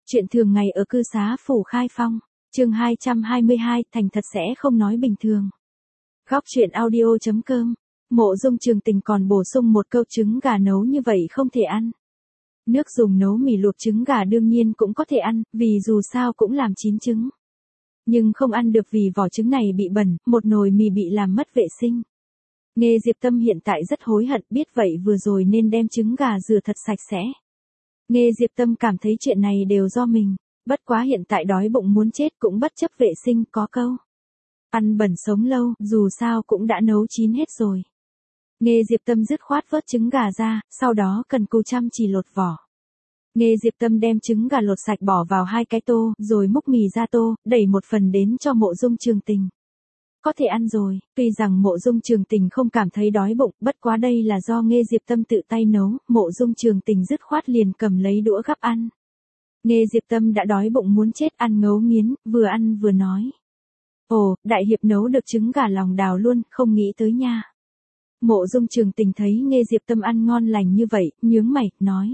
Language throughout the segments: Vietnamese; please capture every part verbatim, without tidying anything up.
Chuyện thường ngày ở cư xá phủ Khai Phong, chương hai trăm hai mươi hai, thành thật sẽ không nói bình thường. Góc truyện audio.com, Mộ Dung Trường Tình còn bổ sung một câu trứng gà nấu như vậy không thể ăn. Nước dùng nấu mì luộc trứng gà đương nhiên cũng có thể ăn, vì dù sao cũng làm chín trứng. Nhưng không ăn được vì vỏ trứng này bị bẩn, một nồi mì bị làm mất vệ sinh. Nghe Diệp Tâm hiện tại rất hối hận, biết vậy vừa rồi nên đem trứng gà rửa thật sạch sẽ. Nghe Diệp Tâm cảm thấy chuyện này đều do mình, bất quá hiện tại đói bụng muốn chết cũng bất chấp vệ sinh, có câu. Ăn bẩn sống lâu, dù sao cũng đã nấu chín hết rồi. Nghe Diệp Tâm dứt khoát vớt trứng gà ra, sau đó cần cù chăm chỉ lột vỏ. Nghe Diệp Tâm đem trứng gà lột sạch bỏ vào hai cái tô, rồi múc mì ra tô, đẩy một phần đến cho Mộ Dung Trường Tình. Có thể ăn rồi, tuy rằng Mộ Dung Trường Tình không cảm thấy đói bụng, bất quá đây là do Nghe Diệp Tâm tự tay nấu, Mộ Dung Trường Tình dứt khoát liền cầm lấy đũa gắp ăn. Nghe Diệp Tâm đã đói bụng muốn chết, ăn ngấu nghiến, vừa ăn vừa nói. Ồ, đại hiệp nấu được trứng gà lòng đào luôn, không nghĩ tới nha. Mộ Dung Trường Tình thấy Nghe Diệp Tâm ăn ngon lành như vậy, nhướng mày, nói.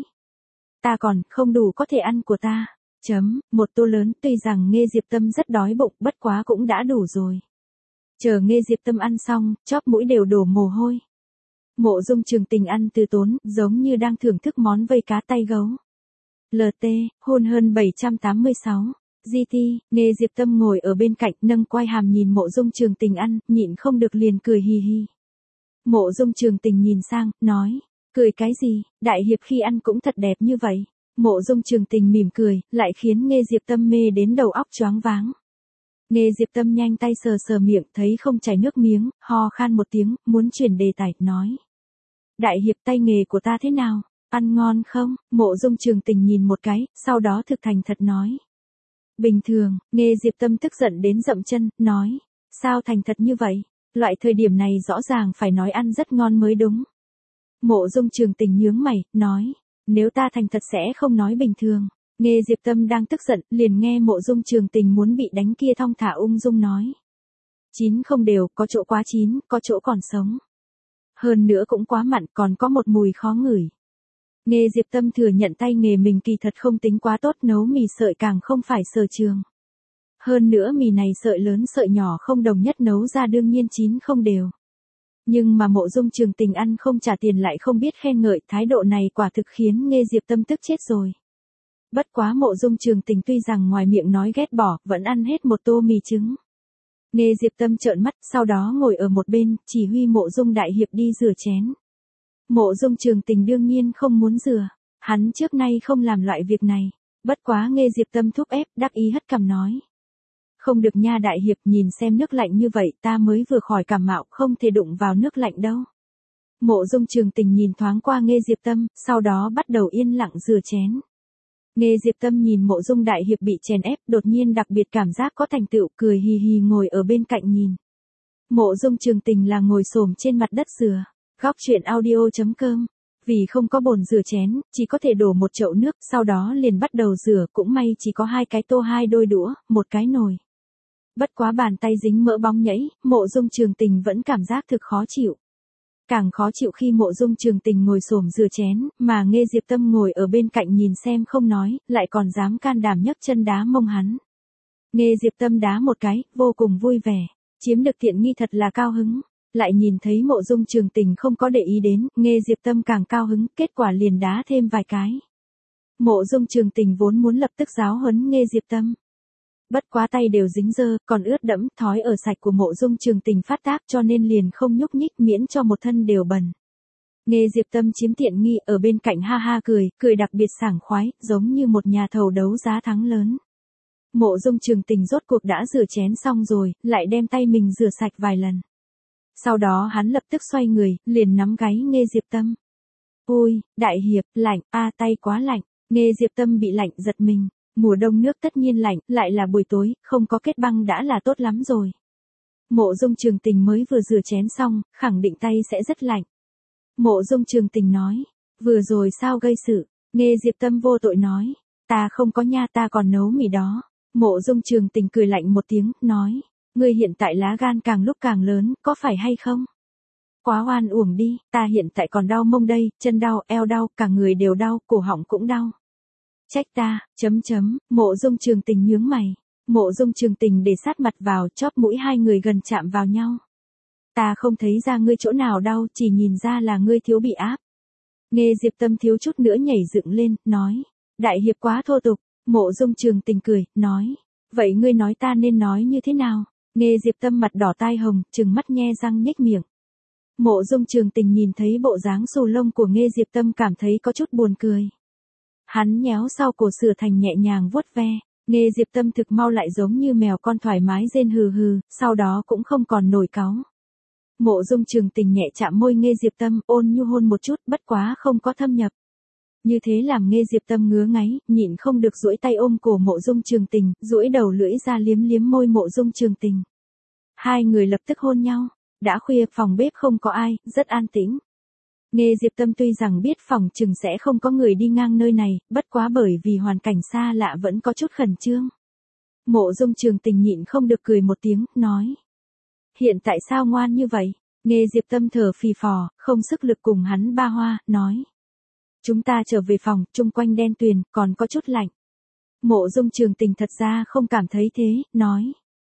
Ta còn, không đủ có thể ăn của ta. Chấm, một tô lớn, tuy rằng Nghe Diệp Tâm rất đói bụng, bất quá cũng đã đủ rồi. Chờ Nghe Diệp Tâm ăn xong, chóp mũi đều đổ mồ hôi. Mộ Dung Trường Tình ăn từ tốn, giống như đang thưởng thức món vây cá tay gấu. lờ tê, hôn hơn bảy trăm tám mươi sáu. giê tê, Nghe Diệp Tâm ngồi ở bên cạnh, nâng quai hàm nhìn Mộ Dung Trường Tình ăn, nhịn không được liền cười hì hì. Mộ Dung Trường Tình nhìn sang, nói, cười cái gì, đại hiệp khi ăn cũng thật đẹp như vậy. Mộ Dung Trường Tình mỉm cười, lại khiến Nghe Diệp Tâm mê đến đầu óc choáng váng. Nghe Diệp Tâm nhanh tay sờ sờ miệng, thấy không chảy nước miếng, ho khan một tiếng, muốn chuyển đề tài, nói. Đại hiệp, tay nghề của ta thế nào, ăn ngon không? Mộ Dung Trường Tình nhìn một cái, sau đó thực thành thật nói. Bình thường. Nghe Diệp Tâm tức giận đến dậm chân, nói. Sao thành thật như vậy? Loại thời điểm này rõ ràng phải nói ăn rất ngon mới đúng. Mộ Dung Trường Tình nhướng mày, nói. Nếu ta thành thật sẽ không nói bình thường. Nghe Diệp Tâm đang tức giận, liền nghe Mộ Dung Trường Tình muốn bị đánh kia thong thả ung dung nói. Chín không đều, có chỗ quá chín, có chỗ còn sống. Hơn nữa cũng quá mặn, còn có một mùi khó ngửi. Nghe Diệp Tâm thừa nhận tay nghề mình kỳ thật không tính quá tốt, nấu mì sợi càng không phải sở trường. Hơn nữa mì này sợi lớn sợi nhỏ không đồng nhất nấu ra đương nhiên chín không đều. Nhưng mà Mộ Dung Trường Tình ăn không trả tiền lại không biết khen ngợi, thái độ này quả thực khiến Nghe Diệp Tâm tức chết rồi. Bất quá Mộ Dung Trường Tình tuy rằng ngoài miệng nói ghét bỏ, vẫn ăn hết một tô mì trứng. Nghe Diệp Tâm trợn mắt, sau đó ngồi ở một bên, chỉ huy Mộ Dung đại hiệp đi rửa chén. Mộ Dung Trường Tình đương nhiên không muốn rửa, hắn trước nay không làm loại việc này. Bất quá Nghe Diệp Tâm thúc ép, đắc ý hất cằm nói. Không được nha đại hiệp, nhìn xem nước lạnh như vậy, ta mới vừa khỏi cảm mạo, không thể đụng vào nước lạnh đâu. Mộ Dung Trường Tình nhìn thoáng qua Nghe Diệp Tâm, sau đó bắt đầu yên lặng rửa chén. Nghe Diệp Tâm nhìn Mộ Dung đại hiệp bị chèn ép, đột nhiên đặc biệt cảm giác có thành tựu, cười hì hì ngồi ở bên cạnh nhìn. Mộ Dung Trường Tình là ngồi xổm trên mặt đất rửa. Góc truyện audio.com, vì không có bồn rửa chén, chỉ có thể đổ một chậu nước, sau đó liền bắt đầu rửa, cũng may chỉ có hai cái tô, hai đôi đũa, một cái nồi. Bất quá bàn tay dính mỡ bóng nhẫy, Mộ Dung Trường Tình vẫn cảm giác thực khó chịu. Càng khó chịu khi Mộ Dung Trường Tình ngồi xổm rửa chén, mà Nghe Diệp Tâm ngồi ở bên cạnh nhìn xem không nói, lại còn dám can đảm nhấc chân đá mông hắn. Nghe Diệp Tâm đá một cái, vô cùng vui vẻ, chiếm được tiện nghi thật là cao hứng. Lại nhìn thấy Mộ Dung Trường Tình không có để ý đến, Nghe Diệp Tâm càng cao hứng, kết quả liền đá thêm vài cái. Mộ Dung Trường Tình vốn muốn lập tức giáo huấn Nghe Diệp Tâm. Bất quá tay đều dính dơ, còn ướt đẫm, thói ở sạch của Mộ Dung Trường Tình phát tác cho nên liền không nhúc nhích, miễn cho một thân đều bẩn. Nghe Diệp Tâm chiếm tiện nghi, ở bên cạnh ha ha cười, cười đặc biệt sảng khoái, giống như một nhà thầu đấu giá thắng lớn. Mộ Dung Trường Tình rốt cuộc đã rửa chén xong rồi, lại đem tay mình rửa sạch vài lần. Sau đó hắn lập tức xoay người, liền nắm gáy Nghe Diệp Tâm. Ôi, đại hiệp, lạnh, a tay quá lạnh. Nghe Diệp Tâm bị lạnh giật mình. Mùa đông nước tất nhiên lạnh, lại là buổi tối, không có kết băng đã là tốt lắm rồi. Mộ Dung Trường Tình mới vừa rửa chén xong, khẳng định tay sẽ rất lạnh. Mộ Dung Trường Tình nói, vừa rồi sao gây sự? Nghe Diệp Tâm vô tội nói, ta không có nha, ta còn nấu mì đó. Mộ Dung Trường Tình cười lạnh một tiếng, nói. Ngươi hiện tại lá gan càng lúc càng lớn, có phải hay không? Quá oan uổng đi, ta hiện tại còn đau mông đây, chân đau, eo đau, cả người đều đau, cổ họng cũng đau. Trách ta, chấm chấm, Mộ Dung Trường Tình nhướng mày. Mộ Dung Trường Tình để sát mặt vào, chóp mũi hai người gần chạm vào nhau. Ta không thấy ra ngươi chỗ nào đau, chỉ nhìn ra là ngươi thiếu bị áp. Nghe Diệp Tâm thiếu chút nữa nhảy dựng lên, nói. Đại hiệp quá thô tục. Mộ Dung Trường Tình cười, nói. Vậy ngươi nói ta nên nói như thế nào? Nghe Diệp Tâm mặt đỏ tai hồng, trừng mắt nhe răng nhếch miệng. Mộ Dung Trường Tình nhìn thấy bộ dáng xù lông của Nghe Diệp Tâm cảm thấy có chút buồn cười. Hắn nhéo sau cổ sửa thành nhẹ nhàng vuốt ve. Nghe Diệp Tâm thực mau lại giống như mèo con thoải mái rên hừ hừ, sau đó cũng không còn nổi cáu. Mộ Dung Trường Tình nhẹ chạm môi Nghe Diệp Tâm, ôn nhu hôn một chút, bất quá không có thâm nhập. Như thế làm Nghe Diệp Tâm ngứa ngáy, nhịn không được duỗi tay ôm cổ Mộ Dung Trường Tình, duỗi đầu lưỡi ra liếm liếm môi Mộ Dung Trường Tình. Hai người lập tức hôn nhau. Đã khuya, phòng bếp không có ai, rất an tĩnh. Nghe Diệp Tâm tuy rằng biết phòng chừng sẽ không có người đi ngang nơi này, bất quá bởi vì hoàn cảnh xa lạ vẫn có chút khẩn trương. Mộ Dung Trường Tình nhịn không được cười một tiếng, nói. Hiện tại sao ngoan như vậy? Nghe Diệp Tâm thở phì phò, không sức lực cùng hắn ba hoa, nói. Chúng ta trở về phòng, chung quanh đen tuyền, còn có chút lạnh. Mộ Dung Trường Tình thật ra không cảm thấy thế, nói.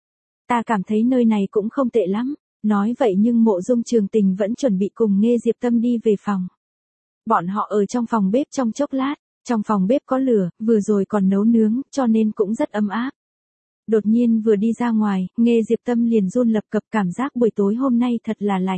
Ta cảm thấy nơi này cũng không tệ lắm. Nói vậy nhưng Mộ Dung Trường Tình vẫn chuẩn bị cùng Nghe Diệp Tâm đi về phòng. Bọn họ ở trong phòng bếp trong chốc lát, trong phòng bếp có lửa, vừa rồi còn nấu nướng, cho nên cũng rất ấm áp. Đột nhiên vừa đi ra ngoài, Nghe Diệp Tâm liền run lập cập cảm giác buổi tối hôm nay thật là lạnh.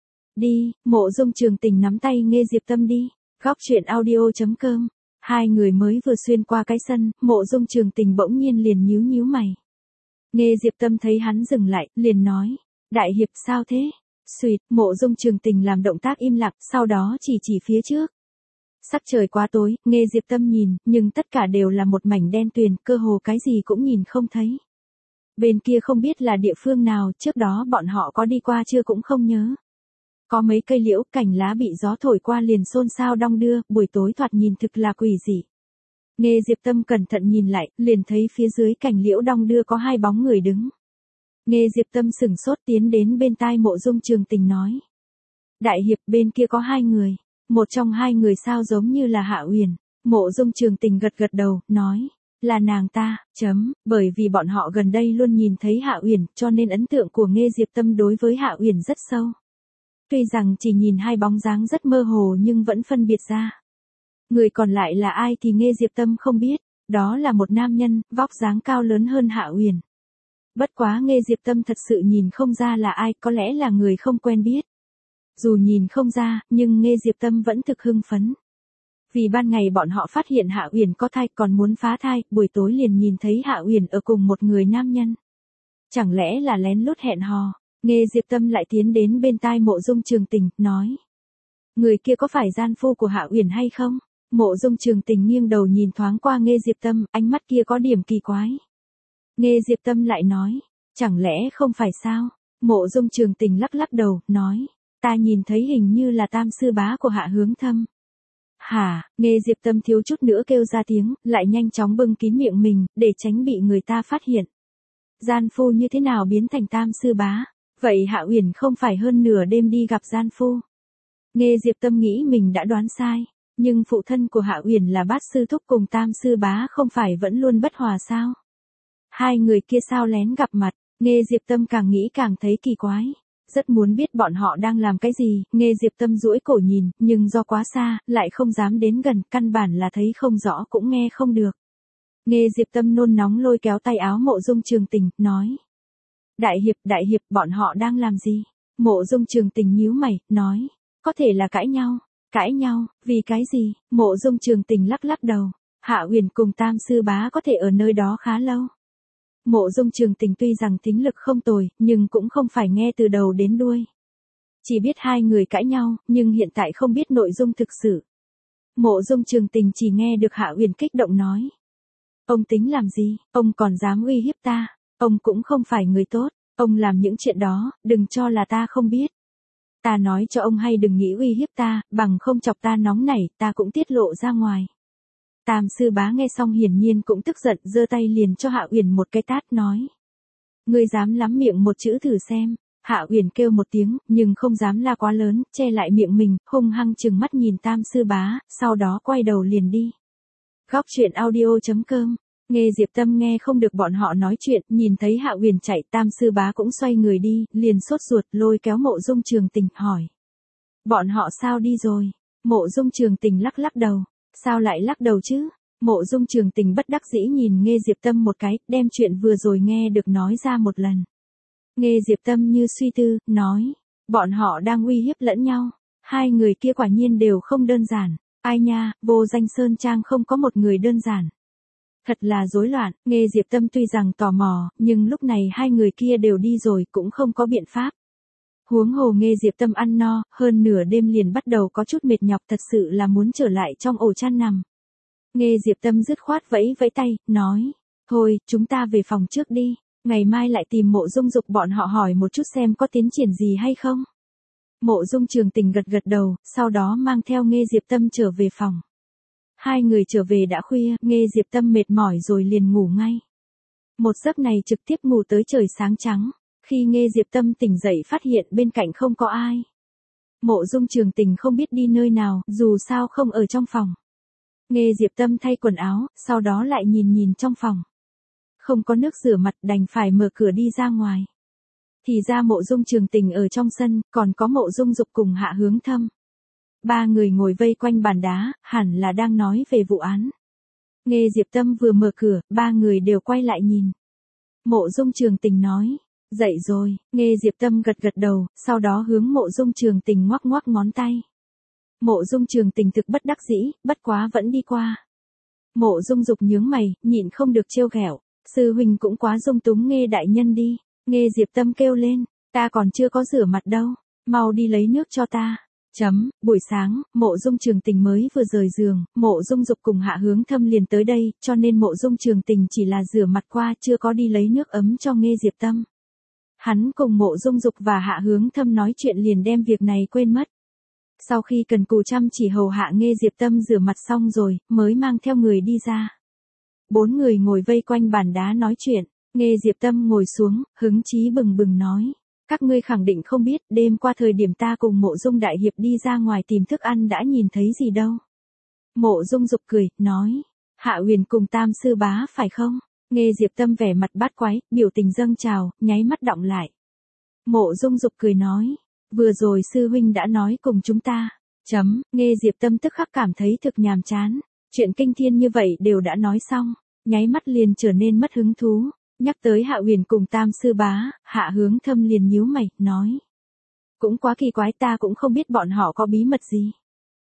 Đi, Mộ Dung Trường Tình nắm tay Nghe Diệp Tâm đi. Góc truyện audio chấm com. Hai người mới vừa xuyên qua cái sân, Mộ Dung Trường Tình bỗng nhiên liền nhíu nhíu mày. Nghe Diệp Tâm thấy hắn dừng lại, liền nói. Đại hiệp sao thế? Xuyệt, Mộ Dung Trường Tình làm động tác im lặng, sau đó chỉ chỉ phía trước. Sắc trời quá tối, Nghe Diệp Tâm nhìn, nhưng tất cả đều là một mảnh đen tuyền, cơ hồ cái gì cũng nhìn không thấy. Bên kia không biết là địa phương nào, trước đó bọn họ có đi qua chưa cũng không nhớ. Có mấy cây liễu, cành lá bị gió thổi qua liền xôn xao đong đưa, buổi tối thoạt nhìn thực là quỷ dị. Nghe Diệp Tâm cẩn thận nhìn lại, liền thấy phía dưới cành liễu đong đưa có hai bóng người đứng. Nghe Diệp Tâm sửng sốt tiến đến bên tai Mộ Dung Trường Tình nói. Đại hiệp, bên kia có hai người. Một trong hai người sao giống như là Hạ Uyển. Mộ Dung Trường Tình gật gật đầu, nói. Là nàng ta, chấm, bởi vì bọn họ gần đây luôn nhìn thấy Hạ Uyển, cho nên ấn tượng của Nghe Diệp Tâm đối với Hạ Uyển rất sâu. Tuy rằng chỉ nhìn hai bóng dáng rất mơ hồ nhưng vẫn phân biệt ra. Người còn lại là ai thì Nghe Diệp Tâm không biết, đó là một nam nhân, vóc dáng cao lớn hơn Hạ Uyển. Bất quá Nghe Diệp Tâm thật sự nhìn không ra là ai, có lẽ là người không quen biết. Dù nhìn không ra, nhưng Nghe Diệp Tâm vẫn thực hưng phấn. Vì ban ngày bọn họ phát hiện Hạ Uyển có thai còn muốn phá thai, buổi tối liền nhìn thấy Hạ Uyển ở cùng một người nam nhân. Chẳng lẽ là lén lút hẹn hò? Nghe Diệp Tâm lại tiến đến bên tai Mộ Dung Trường Tình, nói. Người kia có phải gian phu của Hạ Uyển hay không? Mộ Dung Trường Tình nghiêng đầu nhìn thoáng qua Nghe Diệp Tâm, ánh mắt kia có điểm kỳ quái. Nghe Diệp Tâm lại nói, chẳng lẽ không phải sao? Mộ Dung Trường Tình lắc lắc đầu, nói, ta nhìn thấy hình như là tam sư bá của Hạ Hướng Thâm. Hả? Nghe Diệp Tâm thiếu chút nữa kêu ra tiếng, lại nhanh chóng bưng kín miệng mình, để tránh bị người ta phát hiện. Gian phu như thế nào biến thành tam sư bá? Vậy Hạ Uyển không phải hơn nửa đêm đi gặp gian phu? Nghe Diệp Tâm nghĩ mình đã đoán sai, nhưng phụ thân của Hạ Uyển là Bát sư thúc cùng tam sư bá không phải vẫn luôn bất hòa sao? Hai người kia sao lén gặp mặt? Nghe Diệp Tâm càng nghĩ càng thấy kỳ quái. Rất muốn biết bọn họ đang làm cái gì, Nghe Diệp Tâm duỗi cổ nhìn, nhưng do quá xa, lại không dám đến gần, căn bản là thấy không rõ cũng nghe không được. Nghe Diệp Tâm nôn nóng lôi kéo tay áo Mộ Dung Trường Tình, nói. Đại hiệp, đại hiệp, bọn họ đang làm gì? Mộ Dung Trường Tình nhíu mày, nói. Có thể là cãi nhau. Cãi nhau, vì cái gì? Mộ Dung Trường Tình lắc lắc đầu. Hạ Uyển cùng tam sư bá có thể ở nơi đó khá lâu. Mộ Dung Trường Tình tuy rằng tính lực không tồi, nhưng cũng không phải nghe từ đầu đến đuôi. Chỉ biết hai người cãi nhau, nhưng hiện tại không biết nội dung thực sự. Mộ Dung Trường Tình chỉ nghe được Hạ Uyển kích động nói. Ông tính làm gì? Ông còn dám uy hiếp ta? Ông cũng không phải người tốt. Ông làm những chuyện đó, đừng cho là ta không biết. Ta nói cho ông hay đừng nghĩ uy hiếp ta, bằng không chọc ta nóng nảy, ta cũng tiết lộ ra ngoài. Tam sư bá nghe xong hiển nhiên cũng tức giận, giơ tay liền cho Hạ Uyển một cái tát, nói. Ngươi dám lắm miệng một chữ thử xem. Hạ Uyển kêu một tiếng, nhưng không dám la quá lớn, che lại miệng mình, hung hăng trừng mắt nhìn tam sư bá, sau đó quay đầu liền đi. Góc chuyện audio chấm com. Nghe Diệp Tâm nghe không được bọn họ nói chuyện, nhìn thấy Hạ Huyền chạy, Tam sư bá cũng xoay người đi, liền sốt ruột lôi kéo Mộ Dung Trường Tình, hỏi. Bọn họ sao đi rồi? Mộ Dung Trường Tình lắc lắc đầu. Sao lại lắc đầu chứ? Mộ Dung Trường Tình bất đắc dĩ nhìn Nghe Diệp Tâm một cái, đem chuyện vừa rồi nghe được nói ra một lần. Nghe Diệp Tâm như suy tư, nói. Bọn họ đang uy hiếp lẫn nhau. Hai người kia quả nhiên đều không đơn giản. Ai nha, Vô Danh Sơn Trang không có một người đơn giản. Thật là rối loạn. Nghe Diệp Tâm tuy rằng tò mò, nhưng lúc này hai người kia đều đi rồi cũng không có biện pháp. Huống hồ Nghe Diệp Tâm ăn no, hơn nửa đêm liền bắt đầu có chút mệt nhọc, thật sự là muốn trở lại trong ổ chăn nằm. Nghe Diệp Tâm dứt khoát vẫy vẫy tay, nói. Thôi, chúng ta về phòng trước đi. Ngày mai lại tìm Mộ Dung Dục bọn họ hỏi một chút xem có tiến triển gì hay không. Mộ Dung Trường Tình gật gật đầu, sau đó mang theo Nghe Diệp Tâm trở về phòng. Hai người trở về đã khuya, Nghe Diệp Tâm mệt mỏi rồi liền ngủ ngay. Một giấc này trực tiếp ngủ tới trời sáng trắng. Khi Nghe Diệp Tâm tỉnh dậy phát hiện bên cạnh không có ai. Mộ Dung Trường Tình không biết đi nơi nào, dù sao không ở trong phòng. Nghe Diệp Tâm thay quần áo, sau đó lại nhìn nhìn trong phòng. Không có nước rửa mặt, đành phải mở cửa đi ra ngoài. Thì ra Mộ Dung Trường Tình ở trong sân, còn có Mộ Dung Dục cùng Hạ Hướng Thâm. Ba người ngồi vây quanh bàn đá, hẳn là đang nói về vụ án. Nghe Diệp Tâm vừa mở cửa, ba người đều quay lại nhìn. Mộ Dung Trường Tình nói, dậy rồi. Nghe Diệp Tâm gật gật đầu, sau đó hướng Mộ Dung Trường Tình ngoắc ngoắc ngón tay. Mộ Dung Trường Tình thực bất đắc dĩ, bất quá vẫn đi qua. Mộ Dung Dục nhướng mày, nhịn không được trêu ghẹo. Sư huynh cũng quá dung túng Nghe đại nhân đi. Nghe Diệp Tâm kêu lên, ta còn chưa có rửa mặt đâu, mau đi lấy nước cho ta. Chấm, buổi sáng, Mộ Dung Trường Tình mới vừa rời giường, Mộ Dung Dục cùng Hạ Hướng Thâm liền tới đây, cho nên Mộ Dung Trường Tình chỉ là rửa mặt qua, chưa có đi lấy nước ấm cho Nghe Diệp Tâm. Hắn cùng Mộ Dung Dục và Hạ Hướng Thâm nói chuyện liền đem việc này quên mất. Sau khi cần cù chăm chỉ hầu hạ Nghe Diệp Tâm rửa mặt xong rồi, mới mang theo người đi ra. Bốn người ngồi vây quanh bàn đá nói chuyện. Nghe Diệp Tâm ngồi xuống, hứng chí bừng bừng nói. Các ngươi khẳng định không biết, đêm qua thời điểm ta cùng Mộ Dung Đại Hiệp đi ra ngoài tìm thức ăn đã nhìn thấy gì đâu. Mộ Dung Dục cười, nói. Hạ Huyền cùng Tam sư bá phải không? Nghe Diệp Tâm vẻ mặt bát quái, biểu tình dâng trào, nháy mắt đọng lại. Mộ Dung Dục cười nói. Vừa rồi sư huynh đã nói cùng chúng ta. Chấm, Nghe Diệp Tâm tức khắc cảm thấy thực nhàm chán. Chuyện kinh thiên như vậy đều đã nói xong, nháy mắt liền trở nên mất hứng thú. Nhắc tới Hạ Huyền cùng Tam sư bá, Hạ Hướng Thâm liền nhíu mày, nói. Cũng quá kỳ quái, ta cũng không biết bọn họ có bí mật gì.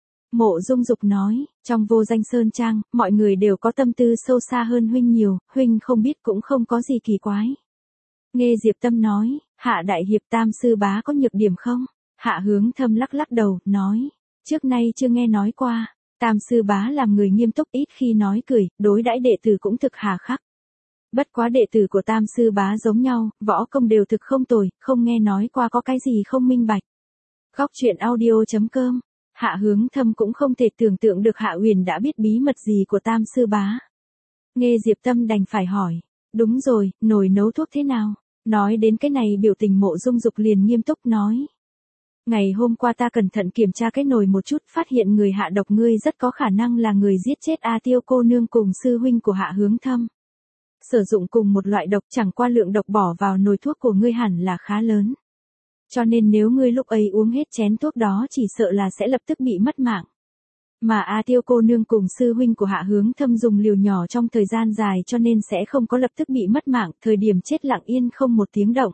Mộ Dung Dục nói, trong Vô Danh Sơn Trang, mọi người đều có tâm tư sâu xa hơn huynh nhiều, huynh không biết cũng không có gì kỳ quái. Nghe Diệp Tâm nói, Hạ Đại Hiệp Tam sư bá có nhược điểm không? Hạ Hướng Thâm lắc lắc đầu, nói, trước nay chưa nghe nói qua. Tam sư bá làm người nghiêm túc, ít khi nói cười, đối đãi đệ tử cũng thực hà khắc. Bất quá đệ tử của Tam sư bá giống nhau, võ công đều thực không tồi, không nghe nói qua có cái gì không minh bạch. Góc chuyện audio chấm com. Hạ Hướng Thâm cũng không thể tưởng tượng được Hạ Huyền đã biết bí mật gì của Tam sư bá. Nghe Diệp Tâm đành phải hỏi. Đúng rồi, nồi nấu thuốc thế nào? Nói đến cái này biểu tình Mộ Dung Dục liền nghiêm túc nói. Ngày hôm qua ta cẩn thận kiểm tra cái nồi một chút, phát hiện người hạ độc ngươi rất có khả năng là người giết chết A Tiêu cô nương cùng sư huynh của Hạ Hướng Thâm. Sử dụng cùng một loại độc, chẳng qua lượng độc bỏ vào nồi thuốc của ngươi hẳn là khá lớn. Cho nên nếu ngươi lúc ấy uống hết chén thuốc đó chỉ sợ là sẽ lập tức bị mất mạng. Mà A Tiêu cô nương cùng sư huynh của Hạ Hướng Thâm dùng liều nhỏ trong thời gian dài cho nên sẽ không có lập tức bị mất mạng, thời điểm chết lặng yên không một tiếng động.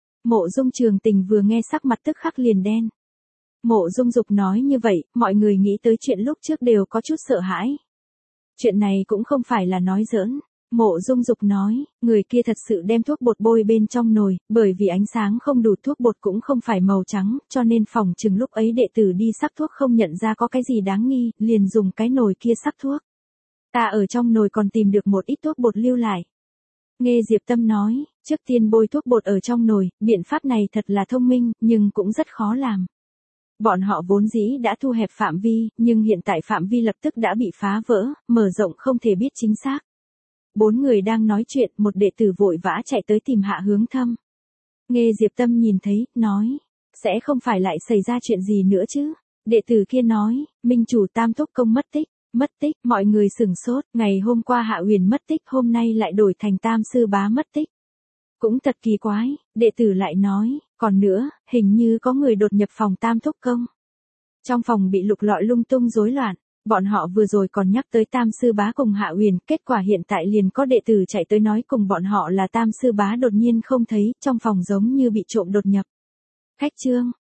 Mộ Dung Trường Tình vừa nghe sắc mặt tức khắc liền đen. Mộ Dung Dục nói như vậy, mọi người nghĩ tới chuyện lúc trước đều có chút sợ hãi. Chuyện này cũng không phải là nói giỡn. Mộ Dung Dục nói, người kia thật sự đem thuốc bột bôi bên trong nồi, bởi vì ánh sáng không đủ, thuốc bột cũng không phải màu trắng, cho nên phòng chừng lúc ấy đệ tử đi sắc thuốc không nhận ra có cái gì đáng nghi, liền dùng cái nồi kia sắc thuốc. Ta ở trong nồi còn tìm được một ít thuốc bột lưu lại. Nghe Diệp Tâm nói, trước tiên bôi thuốc bột ở trong nồi, biện pháp này thật là thông minh, nhưng cũng rất khó làm. Bọn họ vốn dĩ đã thu hẹp phạm vi, nhưng hiện tại phạm vi lập tức đã bị phá vỡ, mở rộng không thể biết chính xác. Bốn người đang nói chuyện, một đệ tử vội vã chạy tới tìm Hạ Hướng Thâm. Nghe Diệp Tâm nhìn thấy, nói, sẽ không phải lại xảy ra chuyện gì nữa chứ? Đệ tử kia nói, minh chủ Tam Thúc Công mất tích, Mất tích, mọi người sửng sốt, ngày hôm qua Hạ Huyền mất tích, hôm nay lại đổi thành Tam sư bá mất tích. Cũng thật kỳ quái, đệ tử lại nói, còn nữa, hình như có người đột nhập phòng Tam thúc công. Trong phòng bị lục lọi lung tung rối loạn, bọn họ vừa rồi còn nhắc tới Tam sư bá cùng Hạ Huyền, kết quả hiện tại liền có đệ tử chạy tới nói cùng bọn họ là Tam sư bá đột nhiên không thấy, trong phòng giống như bị trộm đột nhập. Khách Trương,